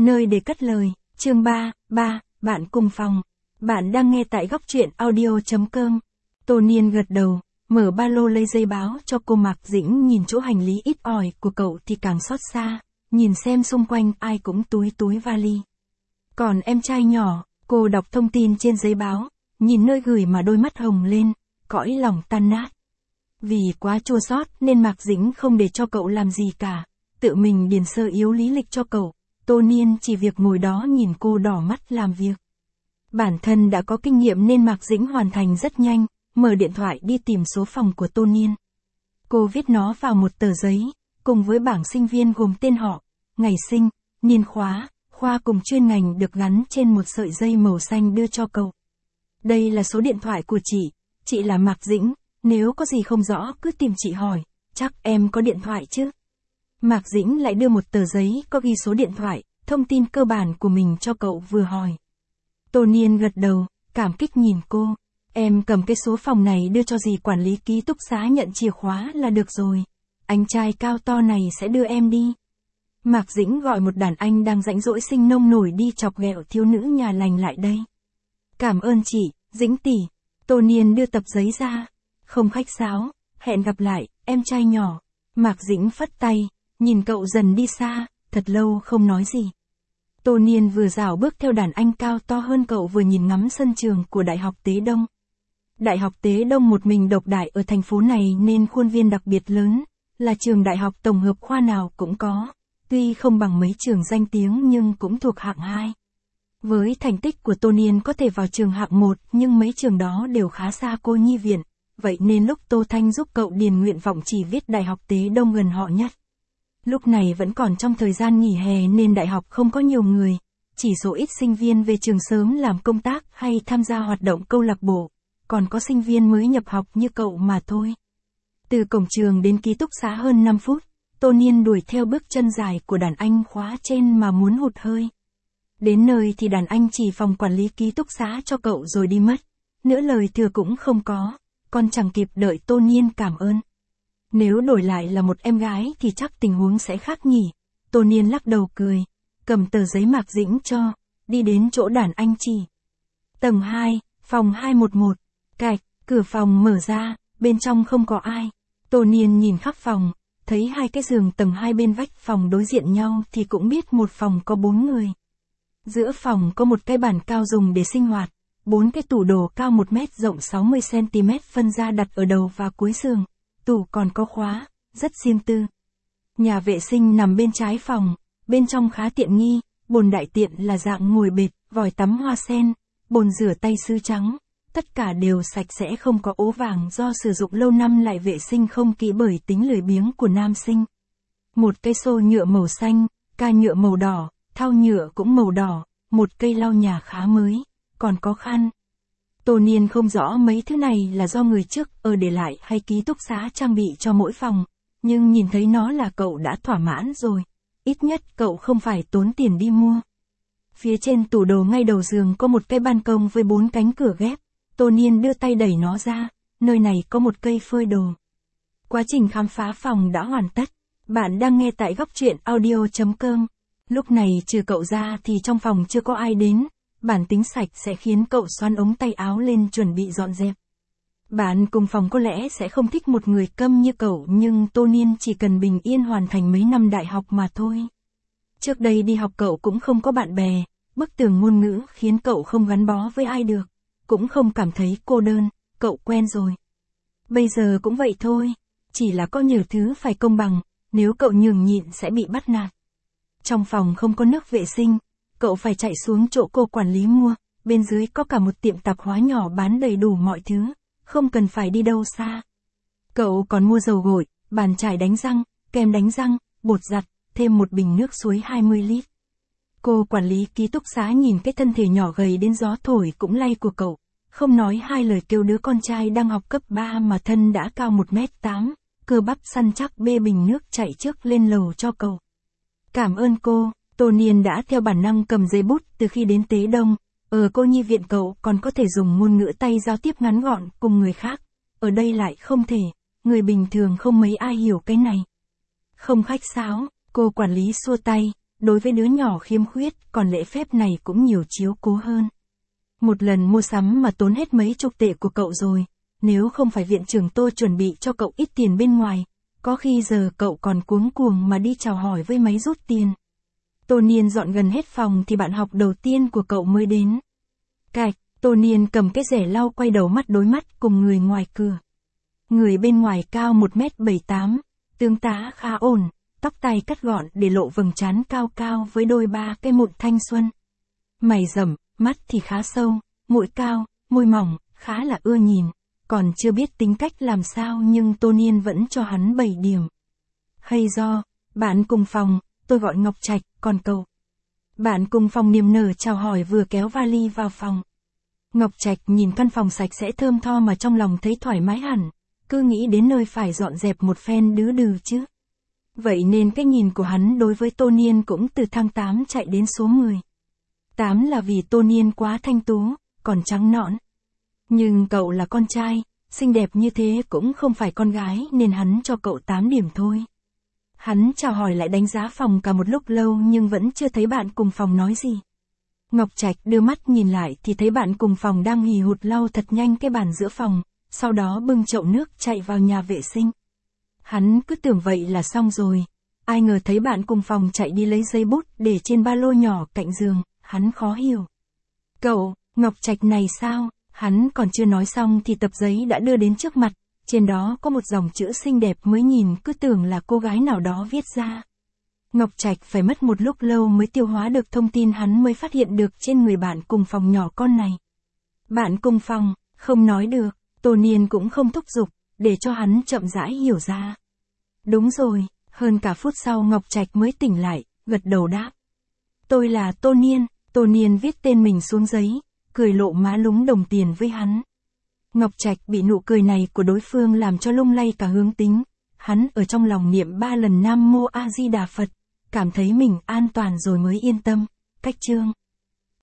Nơi để cất lời, chương 3, bạn cùng phòng. Bạn đang nghe tại góc truyện audio.com. Tô Niên gật đầu, mở ba lô lấy giấy báo cho cô Mạc Dĩnh nhìn chỗ hành lý ít ỏi của cậu thì càng xót xa, nhìn xem xung quanh ai cũng túi vali. Còn em trai nhỏ, cô đọc thông tin trên giấy báo, nhìn nơi gửi mà đôi mắt hồng lên, cõi lòng tan nát. Vì quá chua xót nên Mạc Dĩnh không để cho cậu làm gì cả, tự mình điền sơ yếu lý lịch cho cậu. Tô Niên chỉ việc ngồi đó nhìn cô đỏ mắt làm việc. Bản thân đã có kinh nghiệm nên Mạc Dĩnh hoàn thành rất nhanh, mở điện thoại đi tìm số phòng của Tô Niên. Cô viết nó vào một tờ giấy, cùng với bảng sinh viên gồm tên họ, ngày sinh, niên khóa, khoa cùng chuyên ngành được gắn trên một sợi dây màu xanh đưa cho cậu. Đây là số điện thoại của chị là Mạc Dĩnh, nếu có gì không rõ cứ tìm chị hỏi, chắc em có điện thoại chứ? Mạc Dĩnh lại đưa một tờ giấy có ghi số điện thoại, thông tin cơ bản của mình cho cậu vừa hỏi. Tô Niên gật đầu, cảm kích nhìn cô. Em cầm cái số phòng này đưa cho dì quản lý ký túc xá nhận chìa khóa là được rồi. Anh trai cao to này sẽ đưa em đi. Mạc Dĩnh gọi một đàn anh đang rãnh rỗi sinh nông nổi đi chọc ghẹo thiếu nữ nhà lành lại đây. Cảm ơn chị, Dĩnh tỷ. Tô Niên đưa tập giấy ra. Không khách sáo, hẹn gặp lại, em trai nhỏ. Mạc Dĩnh phất tay. Nhìn cậu dần đi xa, thật lâu không nói gì. Tô Niên vừa rảo bước theo đàn anh cao to hơn cậu vừa nhìn ngắm sân trường của Đại học Tế Đông. Đại học Tế Đông một mình độc đại ở thành phố này nên khuôn viên đặc biệt lớn, là trường đại học tổng hợp khoa nào cũng có, tuy không bằng mấy trường danh tiếng nhưng cũng thuộc hạng 2. Với thành tích của Tô Niên có thể vào trường hạng 1 nhưng mấy trường đó đều khá xa cô nhi viện, vậy nên lúc Tô Thanh giúp cậu điền nguyện vọng chỉ viết Đại học Tế Đông gần họ nhất. Lúc này vẫn còn trong thời gian nghỉ hè nên đại học không có nhiều người, chỉ số ít sinh viên về trường sớm làm công tác hay tham gia hoạt động câu lạc bộ, còn có sinh viên mới nhập học như cậu mà thôi. Từ cổng trường đến ký túc xá hơn 5 phút, Tô Niên đuổi theo bước chân dài của đàn anh khóa trên mà muốn hụt hơi. Đến nơi thì đàn anh chỉ phòng quản lý ký túc xá cho cậu rồi đi mất, nửa lời thừa cũng không có, còn chẳng kịp đợi Tô Niên cảm ơn. Nếu đổi lại là một em gái thì chắc tình huống sẽ khác nhỉ. Tô Niên lắc đầu cười, cầm tờ giấy Mạc Dĩnh cho, đi đến chỗ đàn anh chỉ. Tầng 2, phòng 211, cạch, cửa phòng mở ra, bên trong không có ai. Tô Niên nhìn khắp phòng, thấy hai cái giường tầng 2 bên vách phòng đối diện nhau thì cũng biết một phòng có 4 người. Giữa phòng có một cái bàn cao dùng để sinh hoạt, 4 cái tủ đồ cao 1 mét rộng 60cm phân ra đặt ở đầu và cuối giường. Tủ còn có khóa, rất riêng tư. Nhà vệ sinh nằm bên trái phòng, bên trong khá tiện nghi, bồn đại tiện là dạng ngồi bệt, vòi tắm hoa sen, bồn rửa tay sứ trắng, tất cả đều sạch sẽ không có ố vàng do sử dụng lâu năm lại vệ sinh không kỹ bởi tính lười biếng của nam sinh. Một cây xô nhựa màu xanh, ca nhựa màu đỏ, thau nhựa cũng màu đỏ, một cây lau nhà khá mới, còn có khăn. Tô Niên không rõ mấy thứ này là do người trước để lại hay ký túc xá trang bị cho mỗi phòng, nhưng nhìn thấy nó là cậu đã thỏa mãn rồi, ít nhất cậu không phải tốn tiền đi mua. Phía trên tủ đồ ngay đầu giường có một cái ban công với 4 cánh cửa ghép, Tô Niên đưa tay đẩy nó ra, nơi này có một cây phơi đồ. Quá trình khám phá phòng đã hoàn tất, bạn đang nghe tại góc truyện audio.com. Lúc này trừ cậu ra thì trong phòng chưa có ai đến. Bản tính sạch sẽ khiến cậu xoắn ống tay áo lên chuẩn bị dọn dẹp. Bạn cùng phòng có lẽ sẽ không thích một người câm như cậu nhưng Tô Niên chỉ cần bình yên hoàn thành mấy năm đại học mà thôi. Trước đây đi học cậu cũng không có bạn bè, bức tường ngôn ngữ khiến cậu không gắn bó với ai được, cũng không cảm thấy cô đơn, cậu quen rồi. Bây giờ cũng vậy thôi, chỉ là có nhiều thứ phải công bằng, nếu cậu nhường nhịn sẽ bị bắt nạt. Trong phòng không có nước vệ sinh. Cậu phải chạy xuống chỗ cô quản lý mua, bên dưới có cả một tiệm tạp hóa nhỏ bán đầy đủ mọi thứ, không cần phải đi đâu xa. Cậu còn mua dầu gội, bàn chải đánh răng, kem đánh răng, bột giặt, thêm một bình nước suối 20 lít. Cô quản lý ký túc xá nhìn cái thân thể nhỏ gầy đến gió thổi cũng lay của cậu, không nói hai lời kêu đứa con trai đang học cấp 3 mà thân đã cao 1m8, cơ bắp săn chắc bê bình nước chạy trước lên lầu cho cậu. Cảm ơn cô. Tô Niên đã theo bản năng cầm giấy bút từ khi đến Tế Đông, ở cô nhi viện cậu còn có thể dùng ngôn ngữ tay giao tiếp ngắn gọn cùng người khác, ở đây lại không thể, người bình thường không mấy ai hiểu cái này. Không khách sáo, cô quản lý xua tay, đối với đứa nhỏ khiếm khuyết, còn lễ phép này cũng nhiều chiếu cố hơn. Một lần mua sắm mà tốn hết mấy chục tệ của cậu rồi, nếu không phải viện trưởng Tô chuẩn bị cho cậu ít tiền bên ngoài, có khi giờ cậu còn cuống cuồng mà đi chào hỏi với máy rút tiền. Tô Niên dọn gần hết phòng thì bạn học đầu tiên của cậu mới đến. Cạch, Tô Niên cầm cái rẻ lau quay đầu mắt đối mắt cùng người ngoài cửa. Người bên ngoài cao 1m78, tướng tá khá ổn, tóc tai cắt gọn để lộ vầng trán cao cao với đôi ba cái mụn thanh xuân. Mày rậm, mắt thì khá sâu, mũi cao, môi mỏng, khá là ưa nhìn, còn chưa biết tính cách làm sao nhưng Tô Niên vẫn cho hắn 7 điểm. Hay do, bạn cùng phòng, tôi gọi Ngọc Trạch, còn cậu. Bạn cùng phòng niềm nở chào hỏi vừa kéo vali vào phòng. Ngọc Trạch nhìn căn phòng sạch sẽ thơm tho mà trong lòng thấy thoải mái hẳn, cứ nghĩ đến nơi phải dọn dẹp một phen đứ đừ chứ. Vậy nên cái nhìn của hắn đối với Tô Niên cũng từ thang 8 chạy đến số 10. 8 là vì Tô Niên quá thanh tú, còn trắng nõn. Nhưng cậu là con trai, xinh đẹp như thế cũng không phải con gái nên hắn cho cậu 8 điểm thôi. Hắn chào hỏi lại đánh giá phòng cả một lúc lâu nhưng vẫn chưa thấy bạn cùng phòng nói gì. Ngọc Trạch đưa mắt nhìn lại thì thấy bạn cùng phòng đang hì hụt lau thật nhanh cái bàn giữa phòng, sau đó bưng chậu nước chạy vào nhà vệ sinh. Hắn cứ tưởng vậy là xong rồi, ai ngờ thấy bạn cùng phòng chạy đi lấy giấy bút để trên ba lô nhỏ cạnh giường, hắn khó hiểu. Cậu, Ngọc Trạch này sao? Hắn còn chưa nói xong thì tập giấy đã đưa đến trước mặt, trên đó có một dòng chữ xinh đẹp mới nhìn cứ tưởng là cô gái nào đó viết ra. Ngọc Trạch phải mất một lúc lâu mới tiêu hóa được thông tin hắn mới phát hiện được trên người bạn cùng phòng nhỏ con này. Bạn cùng phòng, không nói được, Tô Niên cũng không thúc giục, để cho hắn chậm rãi hiểu ra. Đúng rồi, hơn cả phút sau Ngọc Trạch mới tỉnh lại, gật đầu đáp. Tôi là Tô Niên viết tên mình xuống giấy, cười lộ má lúng đồng tiền với hắn. Ngọc Trạch bị nụ cười này của đối phương làm cho lung lay cả hướng tính, hắn ở trong lòng niệm 3 lần Nam Mô A Di Đà Phật, cảm thấy mình an toàn rồi mới yên tâm. Cách chương